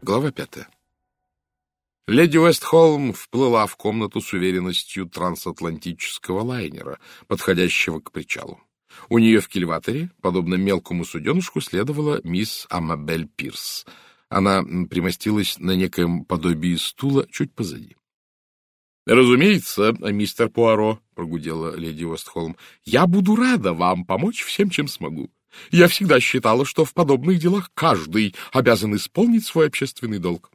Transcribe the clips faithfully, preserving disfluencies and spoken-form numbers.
Глава пятая. Леди Уэстхолм вплыла в комнату с уверенностью трансатлантического лайнера, подходящего к причалу. У нее в кильваторе, подобно мелкому суденышку, следовала мисс Амабель Пирс. Она примостилась на некоем подобии стула чуть позади. — Разумеется, мистер Пуаро, — прогудела леди Уэстхолм, — я буду рада вам помочь всем, чем смогу. Я всегда считала, что в подобных делах каждый обязан исполнить свой общественный долг.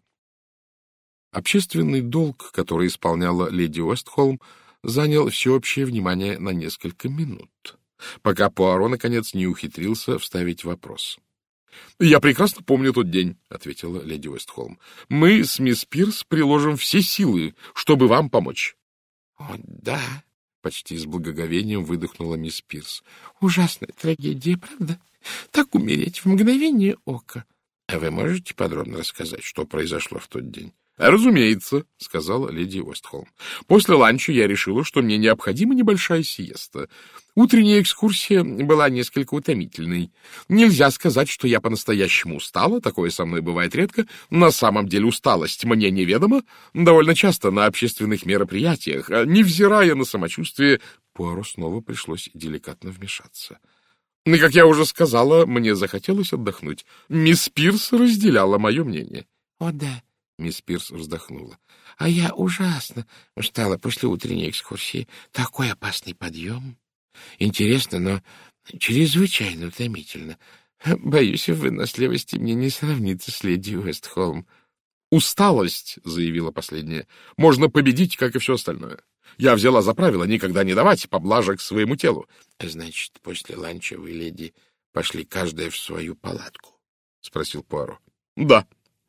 Общественный долг, который исполняла леди Уэстхолм, занял всеобщее внимание на несколько минут, пока Пуаро, наконец, не ухитрился вставить вопрос. — Я прекрасно помню тот день, — ответила леди Уэстхолм. — Мы с мисс Пирс приложим все силы, чтобы вам помочь. — О, да, — почти с благоговением выдохнула мисс Пирс. — Ужасная трагедия, правда? Так умереть в мгновение ока. — А вы можете подробно рассказать, что произошло в тот день? — Разумеется, — сказала леди Уэстхолм. После ланча я решила, что мне необходима небольшая сиеста. Утренняя экскурсия была несколько утомительной. Нельзя сказать, что я по-настоящему устала, такое со мной бывает редко. На самом деле усталость мне неведома. Довольно часто на общественных мероприятиях, невзирая на самочувствие, Пуаро снова пришлось деликатно вмешаться. И, как я уже сказала, мне захотелось отдохнуть. Мисс Пирс разделяла мое мнение. — О, да. Мисс Пирс вздохнула. — А я ужасно устала после утренней экскурсии. Такой опасный подъем. Интересно, но чрезвычайно утомительно. Боюсь, в выносливости мне не сравнится с леди Уэстхолм. — Усталость, — заявила последняя, — можно победить, как и все остальное. Я взяла за правило никогда не давать поблажек своему телу. — Значит, после ланча вы, леди, пошли каждая в свою палатку? — спросил Пуаро. — Да.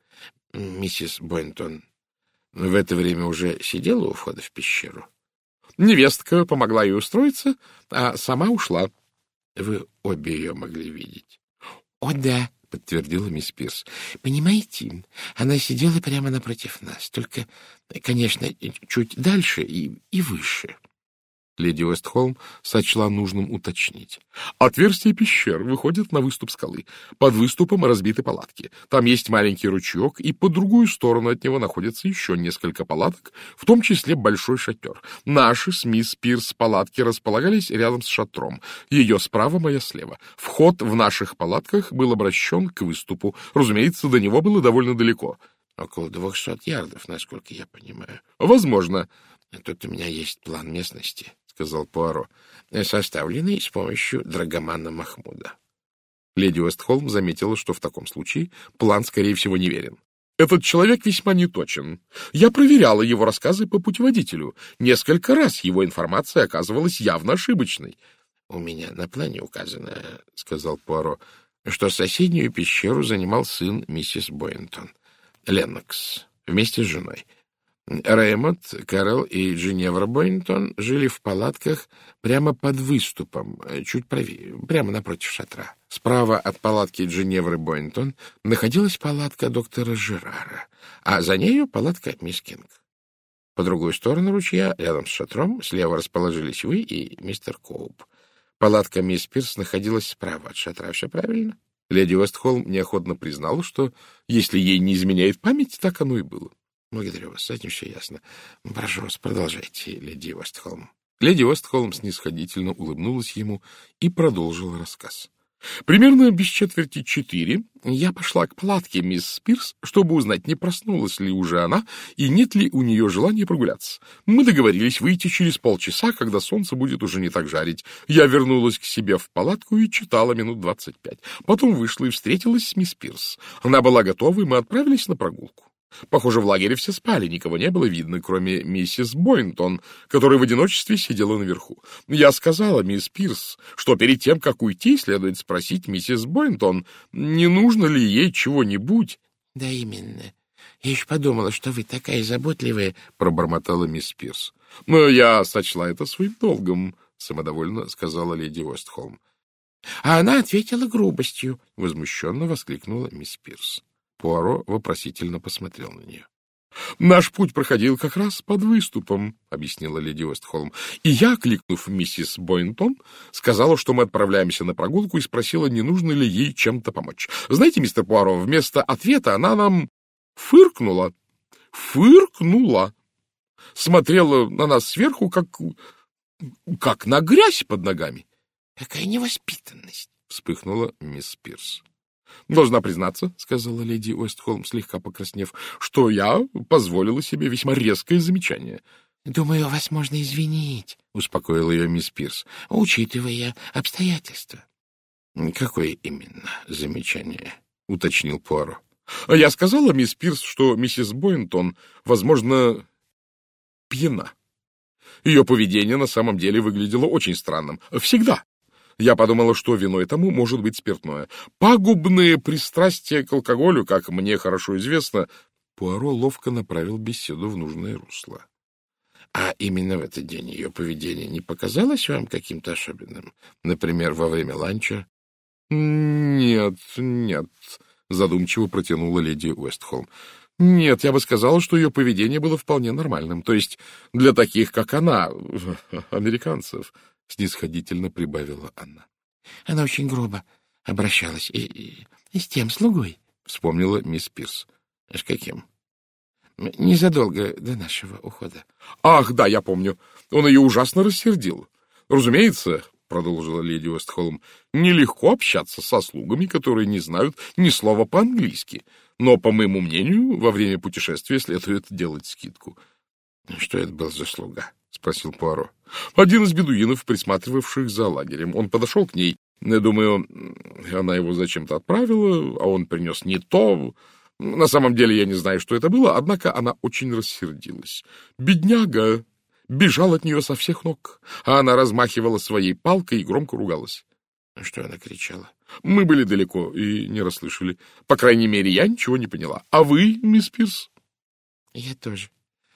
— Миссис Бойнтон в это время уже сидела у входа в пещеру? — Невестка помогла ей устроиться, а сама ушла. — Вы обе ее могли видеть? — О, да, — подтвердила мисс Пирс. — Понимаете, она сидела прямо напротив нас, только, конечно, чуть дальше и, и выше. Леди Уэстхолм сочла нужным уточнить. Отверстие пещер выходит на выступ скалы. Под выступом разбиты палатки. Там есть маленький ручеек, и по другую сторону от него находится еще несколько палаток, в том числе большой шатер. Наши с мисс Пирс палатки располагались рядом с шатром. Ее справа, моя слева. Вход в наших палатках был обращен к выступу. Разумеется, до него было довольно далеко. Около двухсот ярдов, насколько я понимаю. Возможно. Тут у меня есть план местности, — сказал Пуаро, — составленный с помощью драгомана Махмуда. Леди Уэстхолм заметила, что в таком случае план, скорее всего, неверен. Этот человек весьма неточен. Я проверяла его рассказы по путеводителю. Несколько раз его информация оказывалась явно ошибочной. — У меня на плане указано, — сказал Пуаро, — что соседнюю пещеру занимал сын миссис Бойнтон, Леннокс, вместе с женой. Рэймонд, Кэрол и Джиневра Бойнтон жили в палатках прямо под выступом, чуть правее, прямо напротив шатра. Справа от палатки Джиневры Бойнтон находилась палатка доктора Жерара, а за нею палатка мисс Кинг. По другую сторону ручья, рядом с шатром, слева расположились вы и мистер Коуп. Палатка мисс Пирс находилась справа от шатра. Все правильно? Леди Уэстхолм неохотно признала, что, если ей не изменяет память, так оно и было. — Благодарю вас, с этим все ясно. Прошу вас, продолжайте, леди Уэстхолм. Леди Уэстхолм снисходительно улыбнулась ему и продолжила рассказ. Примерно без четверти четыре я пошла к палатке мисс Пирс, чтобы узнать, не проснулась ли уже она и нет ли у нее желания прогуляться. Мы договорились выйти через полчаса, когда солнце будет уже не так жарить. Я вернулась к себе в палатку и читала минут двадцать пять. Потом вышла и встретилась с мисс Пирс. Она была готова, и мы отправились на прогулку. Похоже, в лагере все спали, никого не было видно, кроме миссис Бойнтон, которая в одиночестве сидела наверху. Я сказала мисс Пирс, что перед тем, как уйти, следует спросить миссис Бойнтон, не нужно ли ей чего-нибудь. — Да именно. Я еще подумала, что вы такая заботливая, — пробормотала мисс Пирс. — Но я сочла это своим долгом, — самодовольно сказала леди Уэстхолм. — А она ответила грубостью, — возмущенно воскликнула мисс Пирс. Пуаро вопросительно посмотрел на нее. — Наш путь проходил как раз под выступом, — объяснила леди Уэстхолм. И я, кликнув миссис Бойнтон, сказала, что мы отправляемся на прогулку, и спросила, не нужно ли ей чем-то помочь. Знаете, мистер Пуаро, вместо ответа она нам Фыркнула, фыркнула, смотрела на нас сверху, как, как на грязь под ногами. — Какая невоспитанность! — вспыхнула мисс Пирс. — Должна признаться, — сказала леди Уэстхолм, слегка покраснев, — что я позволила себе весьма резкое замечание. — Думаю, вас можно извинить, — успокоила ее мисс Пирс, — учитывая обстоятельства. — Какое именно замечание? — уточнил Пуаро. — Я сказала мисс Пирс, что миссис Бойнтон, возможно, пьяна. Ее поведение на самом деле выглядело очень странным. Всегда. Я подумала, что виной тому может быть спиртное. Пагубные пристрастия к алкоголю, как мне хорошо известно. Пуаро ловко направил беседу в нужное русло. — А именно в этот день ее поведение не показалось вам каким-то особенным? Например, во время ланча? — Нет, нет, — задумчиво протянула леди Уэстхолм. — Нет, я бы сказала, что ее поведение было вполне нормальным. То есть для таких, как она, американцев, — снисходительно прибавила она. — Она очень грубо обращалась и, и, и с тем слугой, — вспомнила мисс Пирс. — С каким? — Незадолго до нашего ухода. — Ах, да, я помню. Он ее ужасно рассердил. Разумеется, — продолжила леди Уэстхолм, — нелегко общаться со слугами, которые не знают ни слова по-английски. Но, по моему мнению, во время путешествия следует делать скидку. — Что это был за слуга? — спросил Пуаро. — Один из бедуинов, присматривавших за лагерем. Он подошел к ней. Я думаю, она его зачем-то отправила, а он принес не то. На самом деле я не знаю, что это было, однако она очень рассердилась. Бедняга бежал от нее со всех ног, а она размахивала своей палкой и громко ругалась. — Что она кричала? — Мы были далеко и не расслышали. По крайней мере, я ничего не поняла. А вы, мисс Пирс? — Я тоже.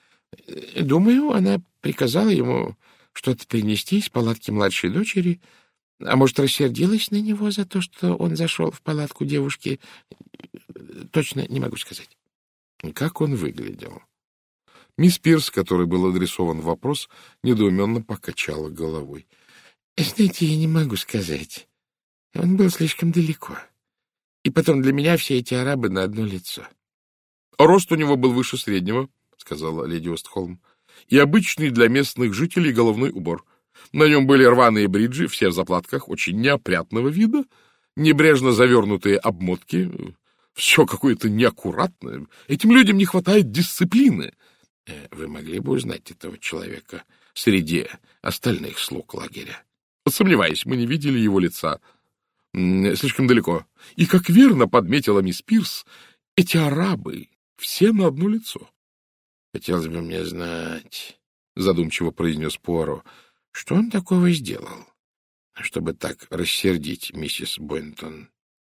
Думаю, она приказала ему что-то принести из палатки младшей дочери, а может, рассердилась на него за то, что он зашел в палатку девушки. Точно не могу сказать. Как он выглядел? Мисс Пирс, которой был адресован вопрос, недоуменно покачала головой. — Знаете, я не могу сказать. Он был слишком далеко. И потом для меня все эти арабы на одно лицо. — Рост у него был выше среднего, — сказала леди Уэстхолм, — и обычный для местных жителей головной убор. На нем были рваные бриджи, все в заплатках, очень неопрятного вида, небрежно завернутые обмотки, все какое-то неаккуратное. Этим людям не хватает дисциплины. Вы могли бы узнать этого человека среди остальных слуг лагеря? Сомневаюсь, мы не видели его лица. Слишком далеко. И, как верно подметила мисс Пирс, эти арабы все на одно лицо. Хотелось бы мне знать, задумчиво произнес Пуаро, что он такого сделал, чтобы так рассердить миссис Бойнтон.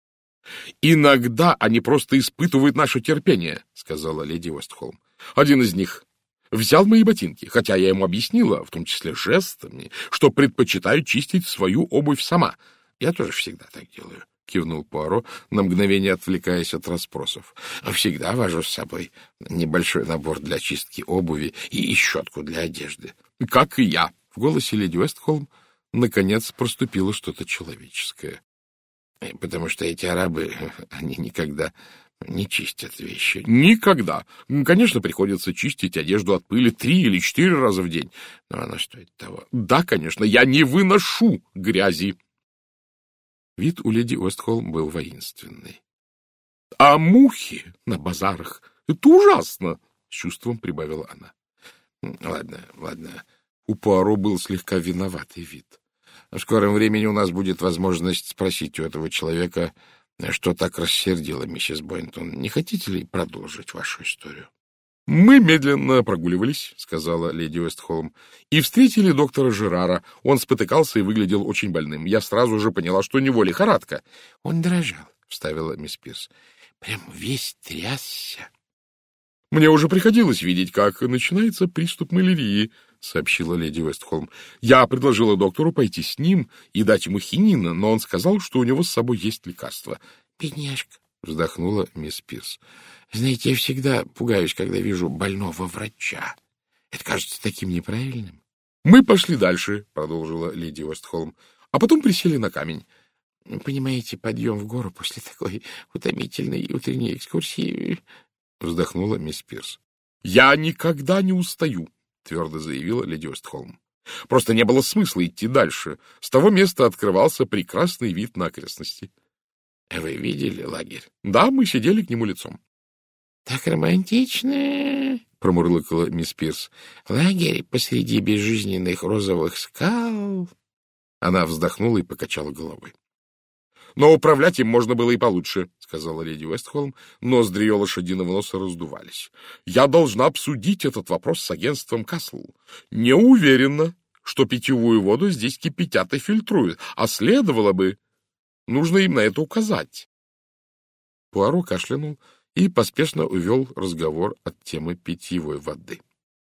«Иногда они просто испытывают наше терпение», — сказала леди Уэстхолм. «Один из них взял мои ботинки, хотя я ему объяснила, в том числе жестами, что предпочитаю чистить свою обувь сама. Я тоже всегда так делаю», — кивнул Пуаро, на мгновение отвлекаясь от расспросов. «Всегда вожу с собой небольшой набор для чистки обуви и щетку для одежды». «Как и я». В голосе леди Уэстхолм наконец проступило что-то человеческое. «Потому что эти арабы, они никогда не чистят вещи». «Никогда. Конечно, приходится чистить одежду от пыли три или четыре раза в день. Но оно стоит того». «Да, конечно, я не выношу грязи». Вид у леди Уэстхолм был воинственный. — А мухи на базарах — это ужасно! — с чувством прибавила она. — Ладно, ладно. У Пуаро был слегка виноватый вид. В скором времени у нас будет возможность спросить у этого человека, что так рассердило миссис Бойнтон. Не хотите ли продолжить вашу историю? — Мы медленно прогуливались, — сказала леди Уэстхолм, — и встретили доктора Жерара. Он спотыкался и выглядел очень больным. Я сразу же поняла, что у него лихорадка. — Он дрожал, — вставила мисс Пирс. — Прям весь трясся. — Мне уже приходилось видеть, как начинается приступ малярии, — сообщила леди Уэстхолм. Я предложила доктору пойти с ним и дать ему хинина, но он сказал, что у него с собой есть лекарство. — Бедняжка, — вздохнула мисс Пирс. — Знаете, я всегда пугаюсь, когда вижу больного врача. Это кажется таким неправильным. — Мы пошли дальше, — продолжила леди Уэстхолм, — а потом присели на камень. Понимаете, подъем в гору после такой утомительной утренней экскурсии — вздохнула мисс Пирс. — Я никогда не устаю, — твердо заявила леди Уэстхолм. Просто не было смысла идти дальше. С того места открывался прекрасный вид на окрестности. — Вы видели лагерь? — Да, мы сидели к нему лицом. — Так романтично, — промурлыкала мисс Пирс. — Лагерь посреди безжизненных розовых скал. Она вздохнула и покачала головой. — Но управлять им можно было и получше, — сказала леди Уэстхолм. Ноздри ее лошадиного носа раздувались. — Я должна обсудить этот вопрос с агентством Касл. Не уверена, что питьевую воду здесь кипятят и фильтруют, а следовало бы. Нужно им на это указать. Пуаро кашлянул и поспешно увел разговор от темы питьевой воды.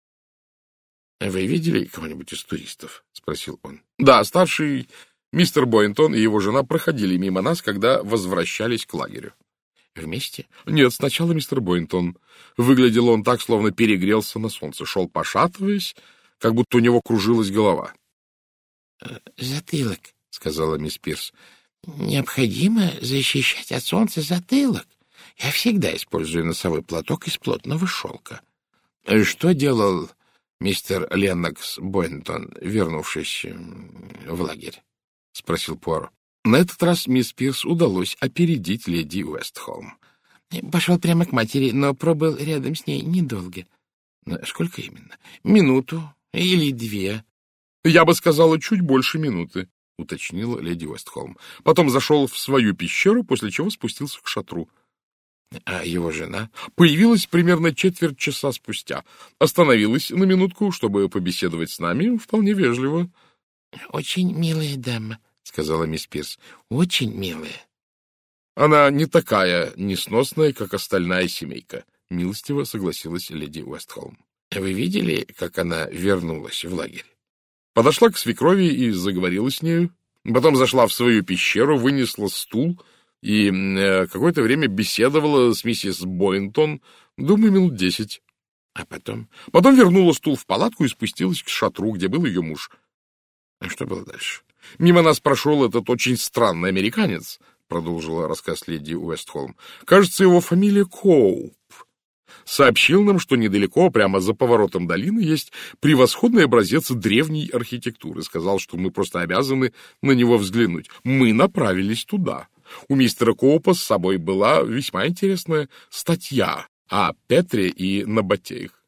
— Вы видели кого-нибудь из туристов? — спросил он. — Да, старший мистер Бойнтон и его жена проходили мимо нас, когда возвращались к лагерю. — Вместе? — Нет, сначала мистер Бойнтон. Выглядел он так, словно перегрелся на солнце. Шел пошатываясь, как будто у него кружилась голова. — Затылок, — сказала мисс Пирс. — Необходимо защищать от солнца затылок. Я всегда использую носовой платок из плотного шелка. — Что делал мистер Леннокс Бойнтон, вернувшись в лагерь? — спросил Пуаро. На этот раз мисс Пирс удалось опередить леди Уэстхолм. — Пошел прямо к матери, но пробыл рядом с ней недолго. — Сколько именно? — Минуту или две. — Я бы сказала, чуть больше минуты, — уточнила леди Уэстхолм. Потом зашел в свою пещеру, после чего спустился к шатру. — А его жена? — Появилась примерно четверть часа спустя. Остановилась на минутку, чтобы побеседовать с нами, вполне вежливо. — Очень милая дама, — сказала мисс Пирс. — Очень милая. — Она не такая несносная, как остальная семейка, — милостиво согласилась леди Уэстхолм. — Вы видели, как она вернулась в лагерь? Подошла к свекрови и заговорила с нею. Потом зашла в свою пещеру, вынесла стул и э, какое-то время беседовала с миссис Бойнтон, думаю, минут десять. А потом? Потом вернула стул в палатку и спустилась к шатру, где был ее муж. А что было дальше? Мимо нас прошел этот очень странный американец, продолжила рассказ леди Уэстхолм. Кажется, его фамилия Коуп. Сообщил нам, что недалеко, прямо за поворотом долины, есть превосходный образец древней архитектуры. Сказал, что мы просто обязаны на него взглянуть. Мы направились туда. У мистера Коупа с собой была весьма интересная статья о Петре и Набатеях.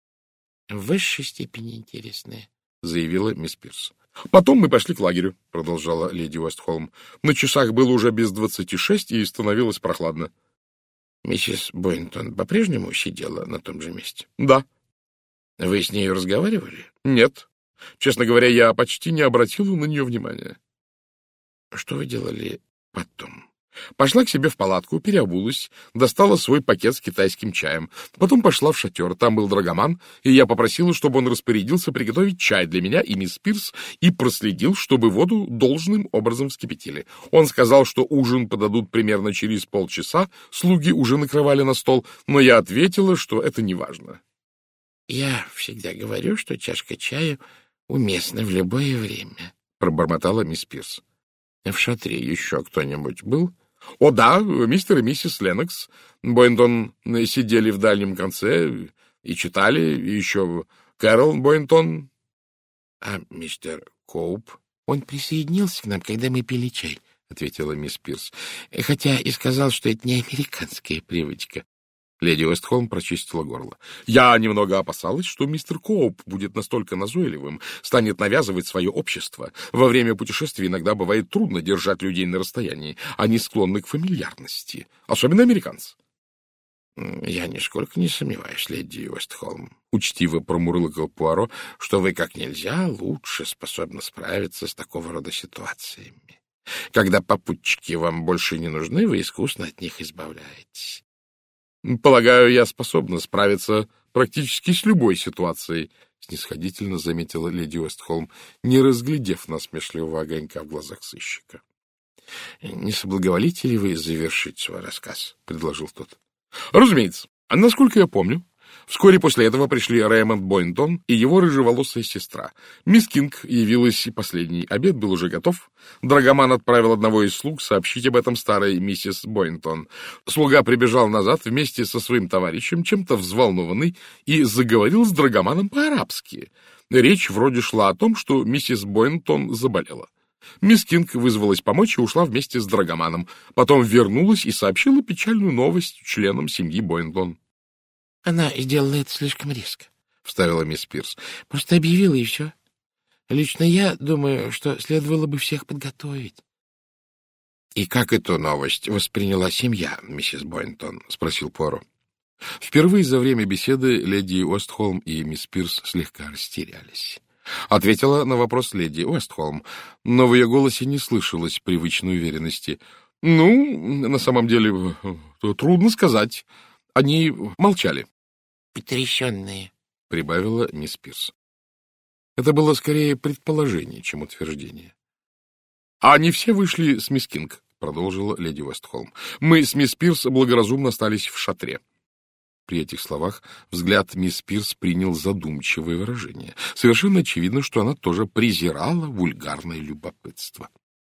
— В высшей степени интересная, — заявила мисс Пирс. — Потом мы пошли к лагерю, — продолжала леди Уэстхолм. На часах было уже без двадцати шесть, и становилось прохладно. — Миссис Бойнтон по-прежнему сидела на том же месте? — Да. — Вы с нею разговаривали? — Нет. Честно говоря, я почти не обратила на нее внимания. — Что вы делали потом? Пошла к себе в палатку, переобулась, достала свой пакет с китайским чаем. Потом пошла в шатер, там был драгоман, и я попросила, чтобы он распорядился приготовить чай для меня и мисс Пирс и проследил, чтобы воду должным образом вскипятили. Он сказал, что ужин подадут примерно через полчаса, слуги уже накрывали на стол, но я ответила, что это не важно. — Я всегда говорю, что чашка чая уместна в любое время, — пробормотала мисс Пирс. — В шатре еще кто-нибудь был? — О, да, мистер и миссис Леннокс Бойнтон сидели в дальнем конце и читали, и еще Кэрол Бойнтон. — А мистер Коуп? — Он присоединился к нам, когда мы пили чай, — ответила мисс Пирс, — хотя и сказал, что это не американская привычка. Леди Уэстхолм прочистила горло. Я немного опасалась, что мистер Коуп будет настолько назойливым, станет навязывать свое общество. Во время путешествий иногда бывает трудно держать людей на расстоянии. Они склонны к фамильярности, особенно американцы. — Я нисколько не сомневаюсь, леди Уэстхолм, — учтиво промурлыкал Пуаро, — что вы как нельзя лучше способны справиться с такого рода ситуациями. Когда попутчики вам больше не нужны, вы искусно от них избавляетесь. — Полагаю, я способна справиться практически с любой ситуацией, — снисходительно заметила леди Уэстхолм, не разглядев насмешливого огонька в глазах сыщика. — Не соблаговолите ли вы завершить свой рассказ? — предложил тот. — Разумеется. А насколько я помню, Вскоре после этого пришли Рэймонд Бойнтон и его рыжеволосая сестра. Мисс Кинг явилась последней. Обед был уже готов. Драгоман отправил одного из слуг сообщить об этом старой миссис Бойнтон. Слуга прибежал назад вместе со своим товарищем, чем-то взволнованный, и заговорил с Драгоманом по-арабски. Речь вроде шла о том, что миссис Бойнтон заболела. Мисс Кинг вызвалась помочь и ушла вместе с Драгоманом. Потом вернулась и сообщила печальную новость членам семьи Бойнтон. — Она сделала это слишком резко, — вставила мисс Пирс. — Просто объявила, и все. Лично я думаю, что следовало бы всех подготовить. — И как эту новость восприняла семья, миссис Бойнтон? — спросил Пуаро. Впервые за время беседы леди Уэстхолм и мисс Пирс слегка растерялись. Ответила на вопрос леди Уэстхолм, но в ее голосе не слышалось привычной уверенности. — Ну, на самом деле, трудно сказать. Они молчали. — Потрясенные, — прибавила мисс Пирс. Это было скорее предположение, чем утверждение. — А они все вышли с мисс Кинг, — продолжила леди Уэстхолм. — Мы с мисс Пирс благоразумно остались в шатре. При этих словах взгляд мисс Пирс принял задумчивое выражение. Совершенно очевидно, что она тоже презирала вульгарное любопытство.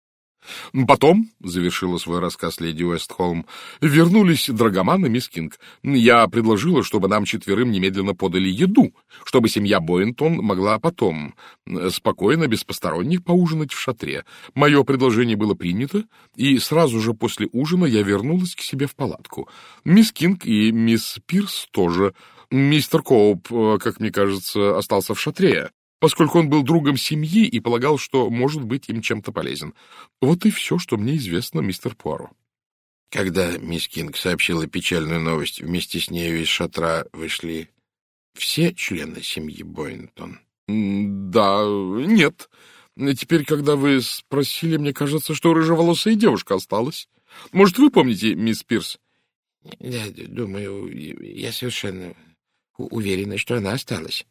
Потом, — завершила свой рассказ леди Уэстхолм, — вернулись Драгоман и мисс Кинг. Я предложила, чтобы нам четверым немедленно подали еду, чтобы семья Бойнтон могла потом спокойно, без посторонних, поужинать в шатре. Мое предложение было принято, и сразу же после ужина я вернулась к себе в палатку. Мисс Кинг и мисс Пирс тоже. Мистер Коуп, как мне кажется, остался в шатре, поскольку он был другом семьи и полагал, что может быть им чем-то полезен. Вот и все, что мне известно, мистер Пуаро. Когда мисс Кинг сообщила печальную новость, вместе с нею из шатра вышли все члены семьи Бойнтон? — Да, нет. Теперь, когда вы спросили, мне кажется, что рыжеволосая девушка осталась. Может, вы помните, мисс Пирс? — Да, думаю, я совершенно уверена, что она осталась.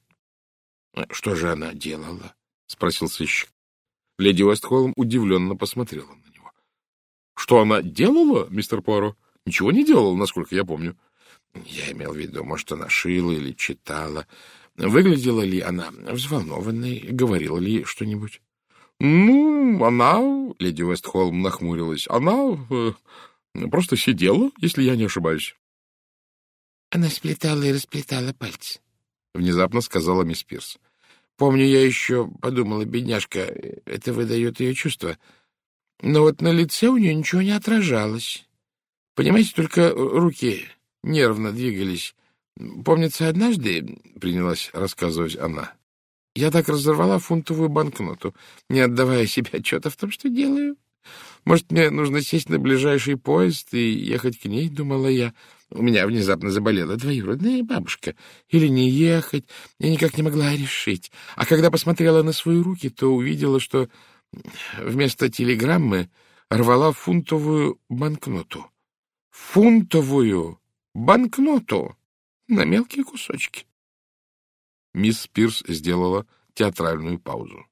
— Что же она делала? — спросил сыщик. Леди Уэстхолм удивленно посмотрела на него. — Что она делала, мистер Пуаро? Ничего не делала, насколько я помню. — Я имел в виду, может, она шила или читала. Выглядела ли она взволнованной? Говорила ли что-нибудь? — Ну, она... — леди Уэстхолм нахмурилась. — Она э, просто сидела, если я не ошибаюсь. — Она сплетала и расплетала пальцы. — внезапно сказала мисс Пирс. — Помню, я еще подумала, бедняжка, это выдает ее чувства. Но вот на лице у нее ничего не отражалось. Понимаете, только руки нервно двигались. Помнится, однажды, — принялась рассказывать она, — я так разорвала фунтовую банкноту, не отдавая себе отчета в том, что делаю. Может, мне нужно сесть на ближайший поезд и ехать к ней, думала я. У меня внезапно заболела двоюродная бабушка. Или не ехать, я никак не могла решить. А когда посмотрела на свои руки, то увидела, что вместо телеграммы рвала фунтовую банкноту. Фунтовую банкноту на мелкие кусочки. Мисс Пирс сделала театральную паузу.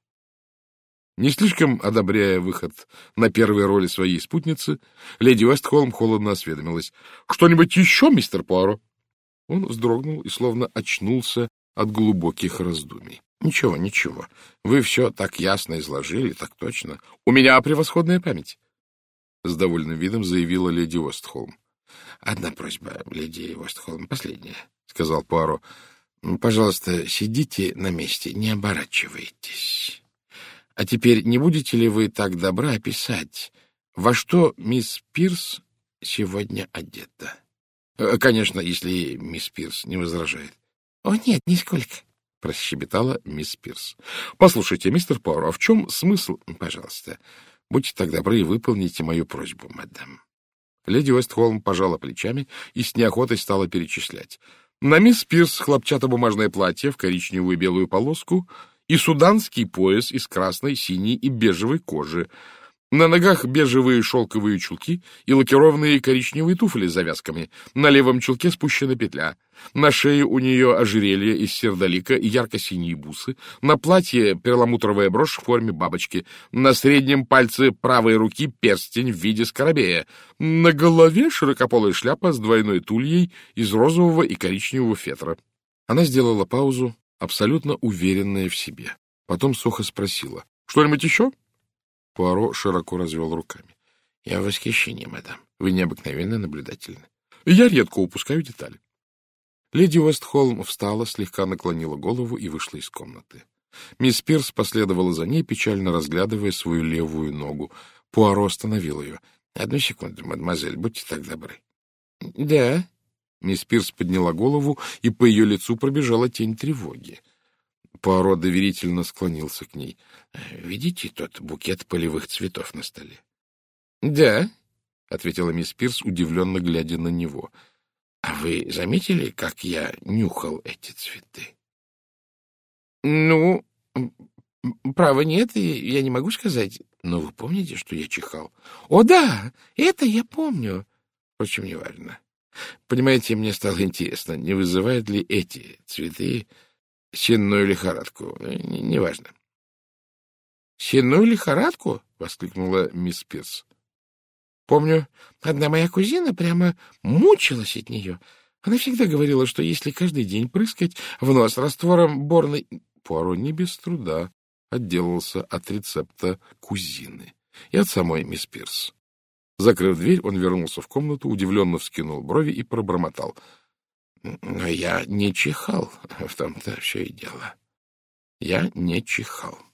Не слишком одобряя выход на первой роли своей спутницы, леди Уэстхолм холодно осведомилась. — Что-нибудь еще, мистер Пуаро? Он вздрогнул и словно очнулся от глубоких раздумий. — Ничего, ничего. Вы все так ясно изложили, так точно. У меня превосходная память. С довольным видом заявила леди Уэстхолм. — Одна просьба, леди Уэстхолм, последняя, — сказал Пуаро. — Пожалуйста, сидите на месте, не оборачивайтесь. А теперь не будете ли вы так добра описать, во что мисс Пирс сегодня одета? Конечно, если мисс Пирс не возражает. — О, нет, нисколько, — прощебетала мисс Пирс. — Послушайте, мистер Пуаро, а в чем смысл? — Пожалуйста, будьте так добры и выполните мою просьбу, мадам. Леди Уэстхолм пожала плечами и с неохотой стала перечислять. На мисс Пирс хлопчатобумажное платье в коричневую и белую полоску и суданский пояс из красной, синей и бежевой кожи. На ногах бежевые шелковые чулки и лакированные коричневые туфли с завязками. На левом чулке спущена петля. На шее у нее ожерелье из сердолика и ярко-синие бусы. На платье перламутровая брошь в форме бабочки. На среднем пальце правой руки перстень в виде скоробея. На голове широкополая шляпа с двойной тульей из розового и коричневого фетра. Она сделала паузу, абсолютно уверенная в себе. Потом сухо спросила: «Что-нибудь еще?» Пуаро широко развел руками. — Я в восхищении, мадам. Вы необыкновенно наблюдательны. Я редко упускаю детали. Леди Уэстхолм встала, слегка наклонила голову и вышла из комнаты. Мисс Пирс последовала за ней, печально разглядывая свою левую ногу. Пуаро остановил ее. — Одну секунду, мадемуазель, будьте так добры. — Да. Мисс Пирс подняла голову, и по ее лицу пробежала тень тревоги. Пуаро доверительно склонился к ней. — Видите тот букет полевых цветов на столе? — Да, — ответила мисс Пирс, удивленно глядя на него. — А вы заметили, как я нюхал эти цветы? — Ну, право нет, я не могу сказать. Но вы помните, что я чихал? — О, да, это я помню. Впрочем, неважно. Понимаете, мне стало интересно, не вызывают ли эти цветы сенную лихорадку? Неважно. — Сенную лихорадку? — воскликнула мисс Пирс. — Помню, одна моя кузина прямо мучилась от нее. Она всегда говорила, что если каждый день прыскать в нос раствором борной... Пуаро не без труда отделался от рецепта кузины и от самой мисс Пирс. Закрыв дверь, он вернулся в комнату, удивленно вскинул брови и пробормотал: — Но я не чихал, в том-то все и дело. Я не чихал.